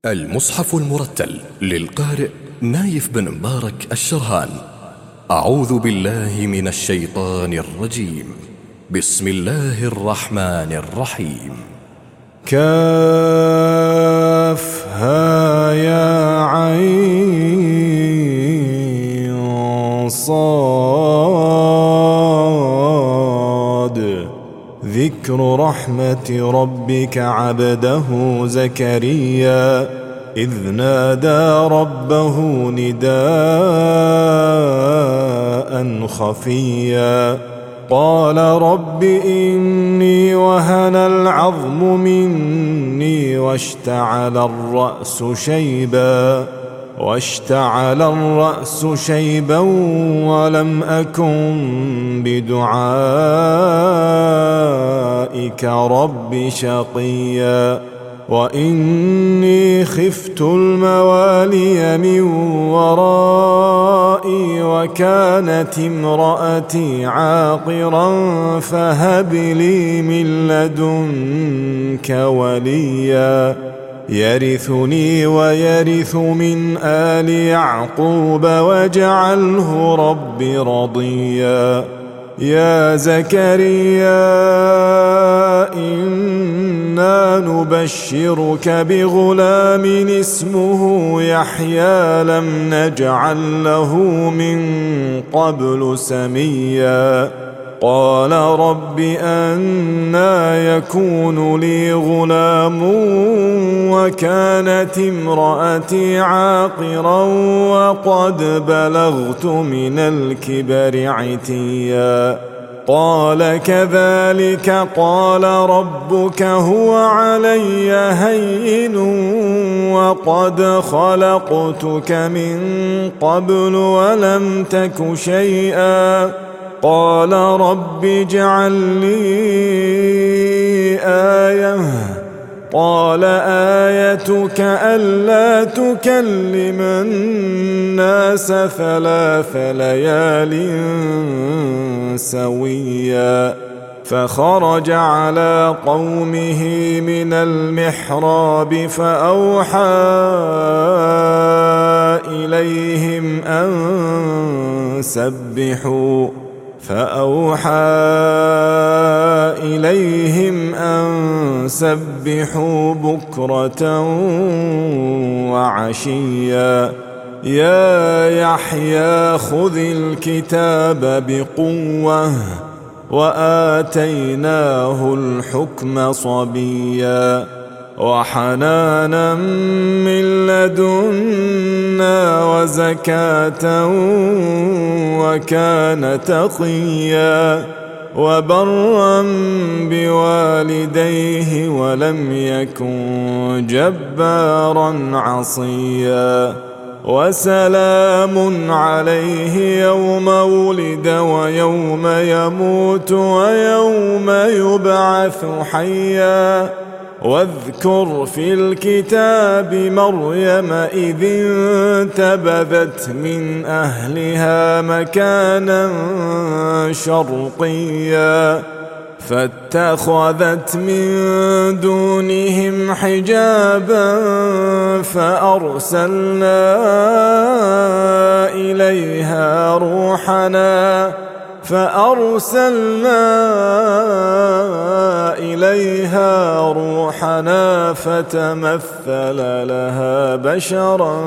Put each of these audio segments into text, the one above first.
المصحف المرتل للقارئ نايف بن مبارك الشرهان. أعوذ بالله من الشيطان الرجيم. بسم الله الرحمن الرحيم. كافها يا عين صاد. ذكر رحمة ربك عبده زكريا إذ نادى ربه نداء خفيا قال رب إني وهن العظم مني واشتعل الرأس شيبا ولم أكن بدعائك رب شقيا وإني خفت الموالي من ورائي وكانت امرأتي عاقرا فهب لي من لدنك وليا يرثني ويرث من آل يعقوب واجعله رب رضيا. يا زكريا إنا نبشرك بغلام اسمه يحيى لم نجعل له من قبل سميا قال رب أنى يكون لي غلام وكانت امرأتي عاقرا وقد بلغت من الكبر عتيا قال كذلك قال ربك هو علي هين وقد خلقتك من قبل ولم تك شيئا قال رب اجعل لي آية قال آيتك ألا تكلم الناس 3 ليال سويا فخرج على قومه من المحراب فأوحى إليهم أن سبحوا بكرة وعشيا. يا يحيى خذ الكتاب بقوة وآتيناه الحكم صبيا وحنانا من لدنا وزكاة وكان تقيا وبرا بوالديه ولم يكن جبارا عصيا وسلام عليه يوم ولد ويوم يموت ويوم يبعث حيا واذكر في الكتاب مريم إذ انتبذت من أهلها مكانا شرقيا فاتخذت من دونهم حجابا فأرسلنا إليها روحنا فتمثل لها بشرا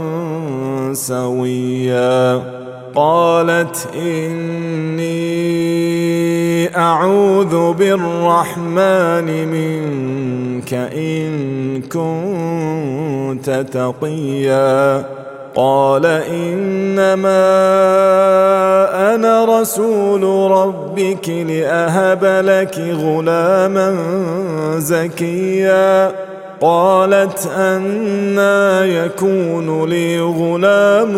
سويا قالت إني أعوذ بالرحمن منك إن كنت تقيا قال إنما أنا رسول ربك لأهب لك غلاما زكيا قالت أنى يكون لي غلام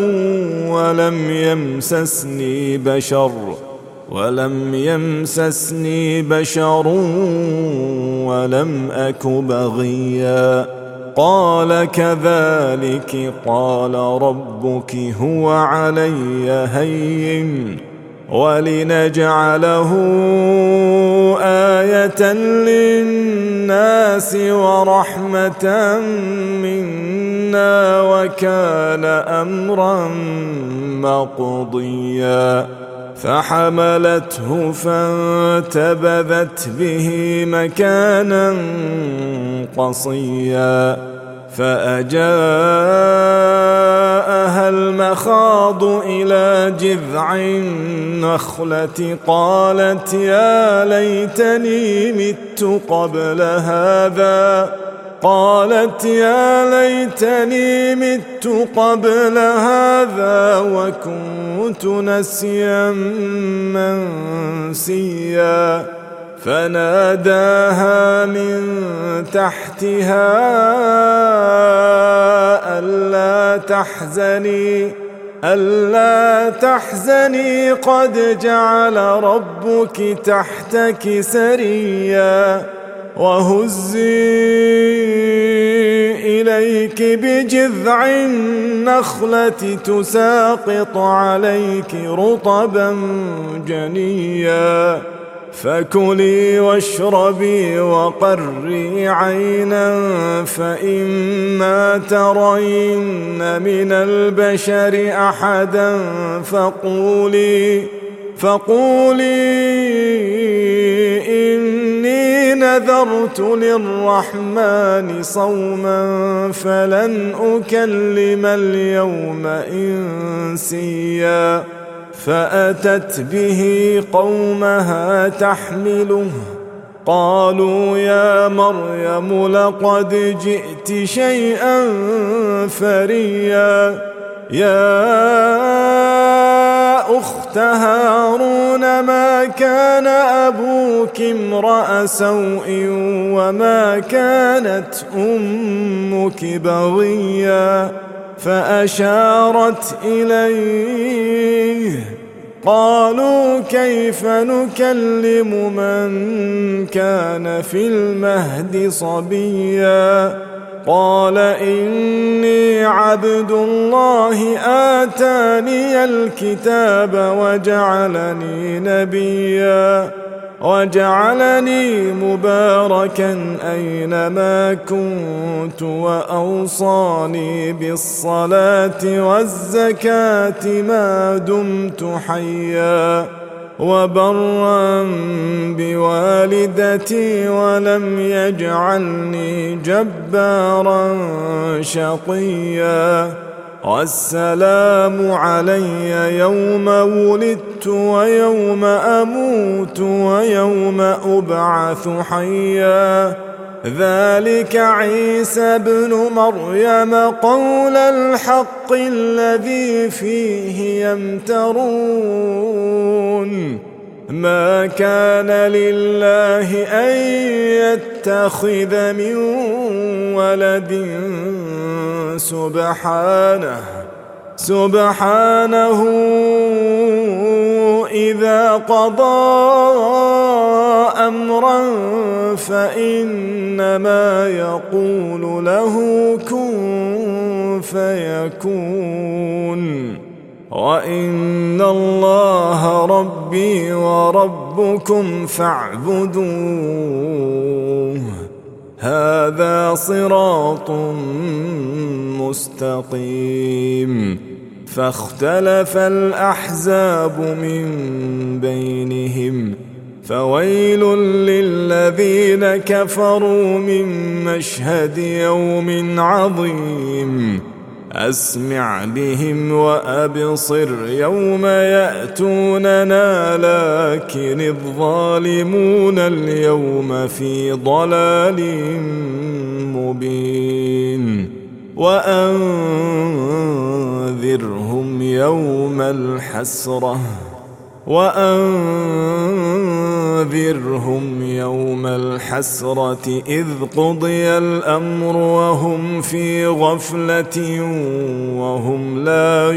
ولم يمسسني بشر ولم أك بغيا قال كذلك قال ربك هو علي هين ولنجعله آية للناس ورحمة منا منا وكان أمرا مقضيا فحملته فانتبذت به مكانا قصيا فأجاءها المخاض إلى جذع النخلة قالت يا ليتني مت قبل هذا وكنت نسيا منسيا فناداها من تحتها ألا تحزني قد جعل ربك تحتك سريا وهزي إليك بجذع النخلة تساقط عليك رطبا جنيا فكلي واشربي وقري عينا فإما ترين من البشر أحدا فقولي إني نذرت للرحمن صوما فلن أكلم اليوم إنسيا فأتت به قومها تحمله قالوا يا مريم لقد جئت شيئا فريا يا أخت هارون ما كان أبوك امرأ سوء وما كانت أمك بغيا فأشارت إليه قالوا كيف نكلم من كان في المهد صبيا قال إني عبد الله آتاني الكتاب وجعلني نبيا وجعلني مباركا أينما كنت وأوصاني بالصلاة والزكاة ما دمت حيا وبرا بوالدتي ولم يجعلني جبارا شقيا والسلام علي يوم ولدت ويوم أموت ويوم أبعث حيا ذلك عيسى بن مريم قول الحق الذي فيه يمترون ما كان لله أن يتخذ من ولد سبحانه إذا قضى أمرا فإنما يقول له كن فيكون وإن الله ربي وربكم فاعبدوه هذا صراط مستقيم فاختلف الأحزاب من بينهم فويل للذين كفروا من مشهد يوم عظيم أسمع بهم وأبصر يوم يأتوننا لكن الظالمون اليوم في ضلال مبين وأنذرهم يوم الحسرة إذ قضي الأمر وهم في غفلة وهم لا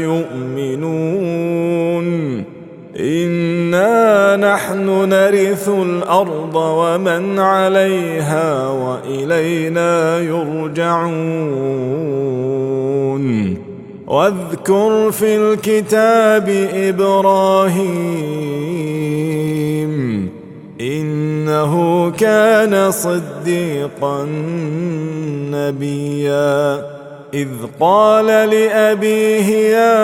يؤمنون إنا نحن نرث الأرض ومن عليها وإلينا يرجعون واذكر في الكتاب إبراهيم إنه كان صديقا نبيا إذ قال لأبيه يا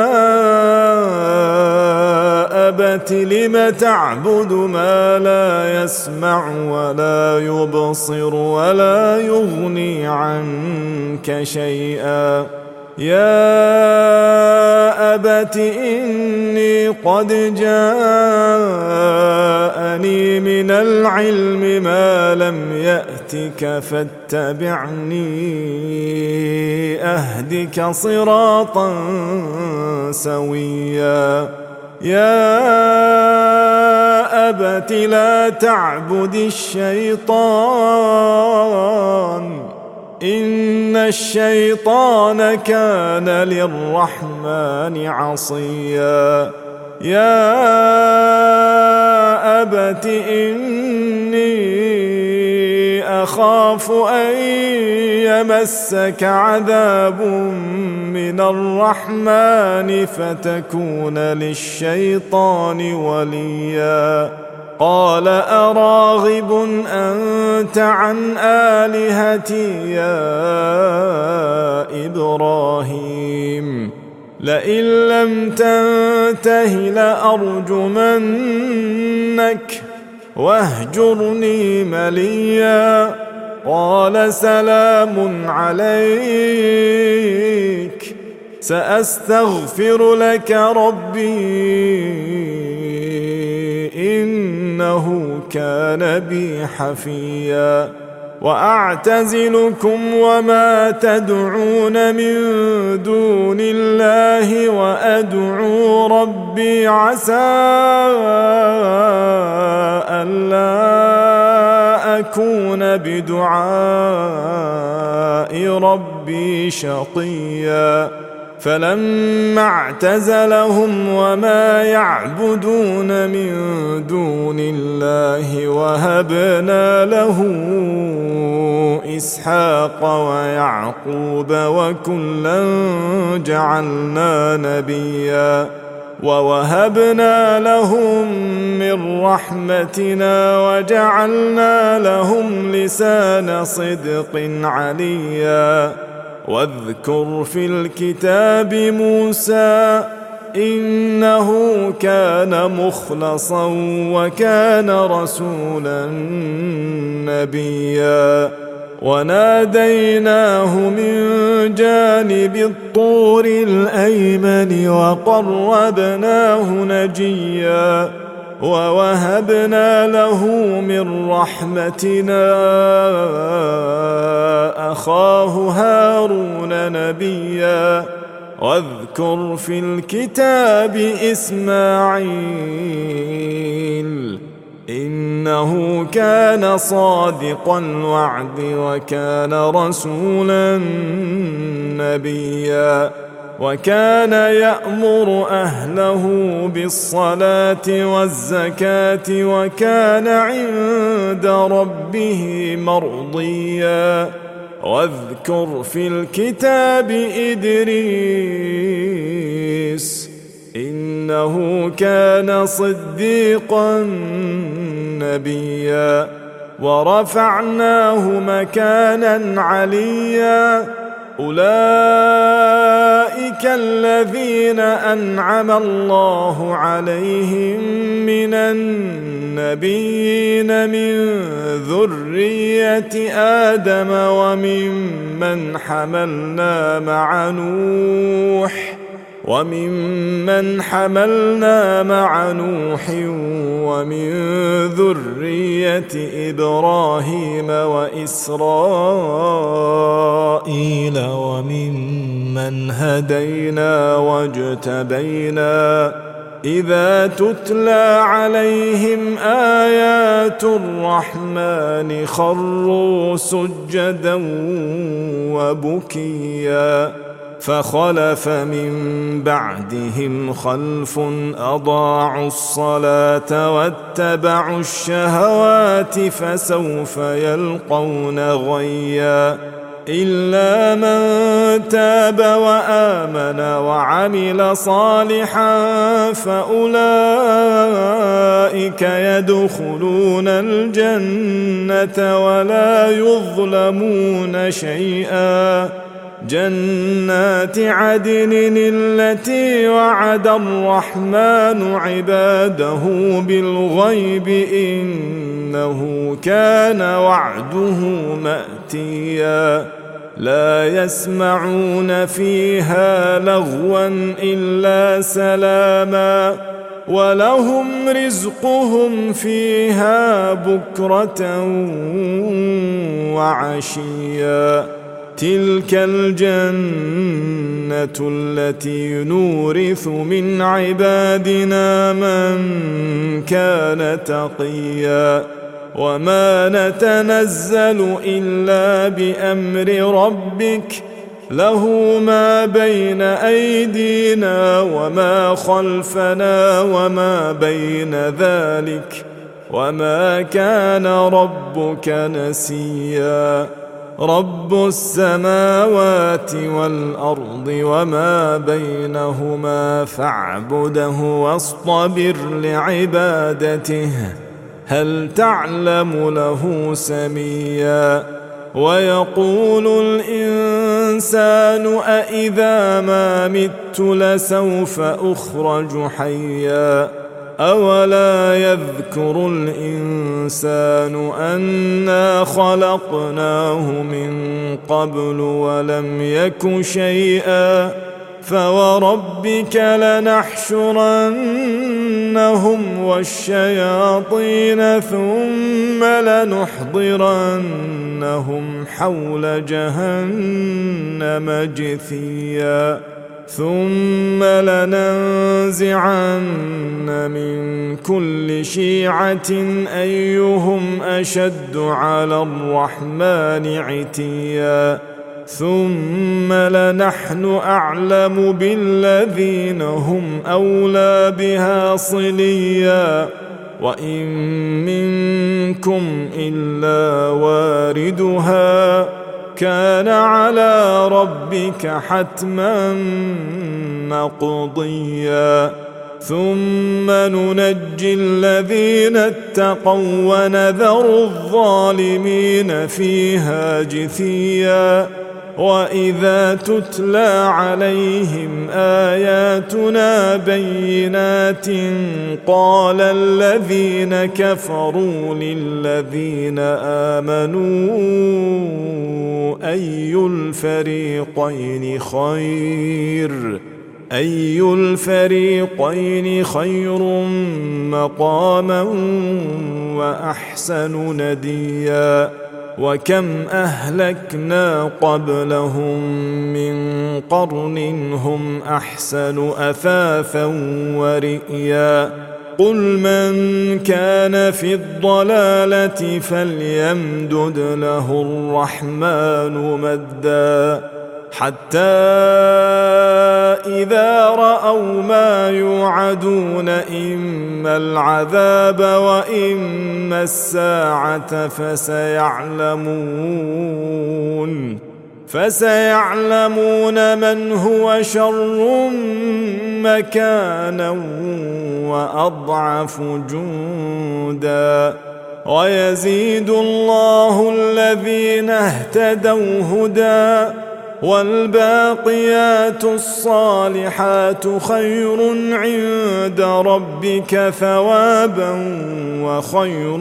أبت لم تعبد ما لا يسمع ولا يبصر ولا يغني عنك شيئا يا أبت إني قد جاءني من العلم ما لم يأتك فاتبعني أهدك صراطا سويا يا أبت لا تعبد الشيطان إن الشيطان كان للرحمن عصيا يا أبت إني أخاف أن يمسك عذاب من الرحمن فتكون للشيطان وليا قال أراغب أنت عن آلهتي يا إبراهيم لئن لم تنته لأرجمنك واهجرني مليا قال سلام عليك سأستغفر لك ربي إنه كان بي حفيا وأعتزلكم وما تدعون من دون الله وأدعو ربي عسى ألا أكون بدعاء ربي شقيا فلما اعتزلهم وما يعبدون من دون الله وهبنا له إسحاق ويعقوب وكلا جعلنا نبيا ووهبنا لهم من رحمتنا وجعلنا لهم لسان صدق عليا واذكر في الكتاب موسى إنه كان مخلصا وكان رسولا نبيا وناديناه من جانب الطور الأيمن وقربناه نجيا ووهبنا له من رحمتنا أخاه هارون نبيا واذكر في الكتاب إسماعيل إنه كان صادق الوعد وكان رسولا نبيا وكان يأمر أهله بالصلاة والزكاة وكان عند ربه مرضيا واذكر في الكتاب إدريس إنه كان صديقا نبيا ورفعناه مكانا عليا أولئك الذين أنعم الله عليهم من النبيين من ذرية آدم وممن حملنا مع نوح ومن ذرية إبراهيم وإسرائيل وممن هدينا واجتبينا إذا تتلى عليهم آيات الرحمن خروا سجدا وبكيا فخلف من بعدهم خلف أضاعوا الصلاة واتبعوا الشهوات فسوف يلقون غيا إلا من تاب وآمن وعمل صالحا فأولئك يدخلون الجنة ولا يظلمون شيئا جنات عدن التي وعد الرحمن عباده بالغيب إنه كان وعده مأتيا لا يسمعون فيها لغوا إلا سلاما ولهم رزقهم فيها بكرة وعشيا تلك الجنة التي نورث من عبادنا من كان تقيا وما نتنزل إلا بأمر ربك له ما بين أيدينا وما خلفنا وما بين ذلك وما كان ربك نسيا رب السماوات والأرض وما بينهما فاعبده واصطبر لعبادته هل تعلم له سميا ويقول الإنسان أإذا ما مت لسوف أخرج حيا أولا يذكر الإنسان أنا خلقناه من قبل ولم يك شيئا فوربك لنحشرنهم والشياطين ثم لنحضرنهم حول جهنم جثيا ثم لننزعن من كل شيعة أيهم أشد على الرحمن عتيا ثم لنحن أعلم بالذين هم أولى بها صليا وإن منكم إلا واردها كان على ربك حتما مقضيا ثم ننجي الذين اتقوا ونذر الظالمين فيها جثيا وإذا تتلى عليهم آياتنا بينات قال الذين كفروا للذين آمنوا أي الفريقين خير مقاما وأحسن نديا وكم أهلكنا قبلهم من قرن هم أحسن أثاثا ورئيا قل من كان في الضلالة فليمدد له الرحمن مدا حتى إذا رأوا ما يوعدون إما العذاب وإما الساعة فسيعلمون من هو شر مكانا وأضعف جندا ويزيد الله الذين اهتدوا هدى والباقيات الصالحات خير عند ربك ثوابا وخير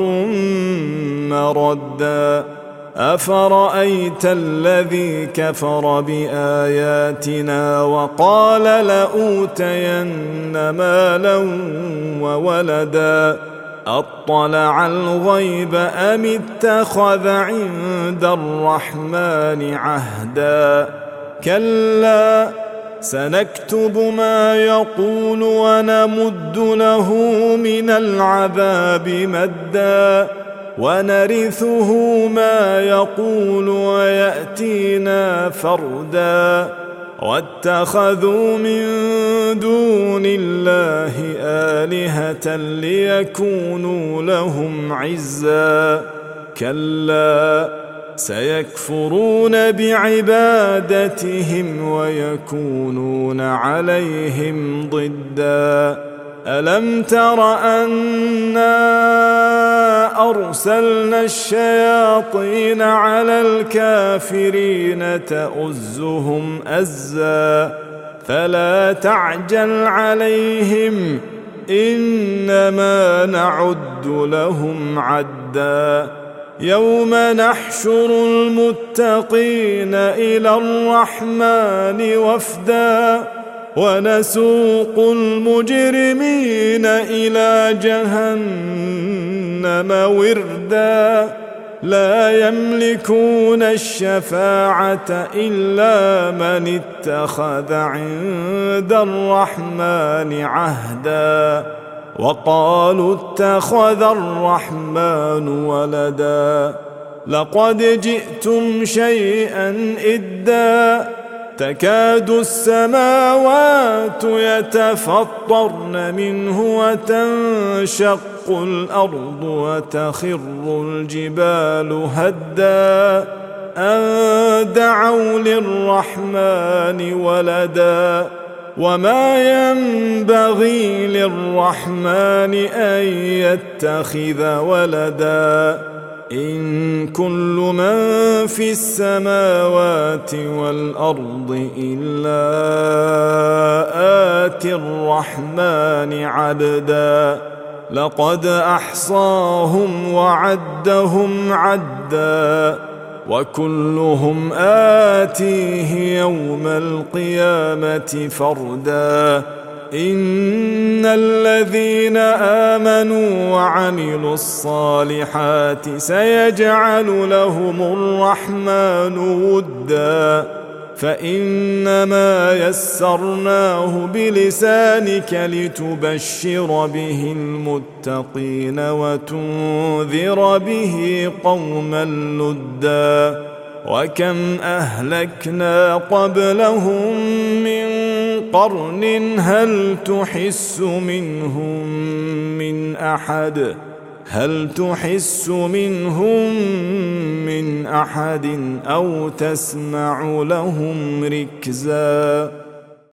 مردا أفرأيت الذي كفر بآياتنا وقال لأوتين مالا وولدا أطلع الغيب أم اتخذ عند الرحمن عهدا كلا سنكتب ما يقول ونمد له من العذاب مدا ونرثه ما يقول ويأتينا فردا واتخذوا من دون الله آلهة ليكونوا لهم عزا كلا سيكفرون بعبادتهم ويكونون عليهم ضدا ألم تر أنا أرسلنا الشياطين على الكافرين تؤزهم أزا فلا تعجل عليهم إنما نعد لهم عدا يوم نحشر المتقين إلى الرحمن وفدا ونسوق المجرمين إلى جهنم وردا لا يملكون الشفاعة إلا من اتخذ عند الرحمن عهدا وقالوا اتخذ الرحمن ولدا لقد جئتم شيئا إدا تكاد السماوات يتفطرن منه وتنشق الأرض وتخر الجبال هدا أن دعوا للرحمن ولدا وما ينبغي للرحمن أن يتخذ ولدا إن كل من في السماوات والأرض إلا آتي الرحمن عبدا لقد أحصاهم وعدهم عدا وكلهم آتيه يوم القيامة فردا إن الذين آمنوا وعملوا الصالحات سيجعل لهم الرحمن ودا فإنما يسرناه بلسانك لتبشر به المتقين وتنذر به قوما لدا وكم أهلكنا قبلهم من قرن هل تحس منهم من أحد أو تسمع لهم ركزا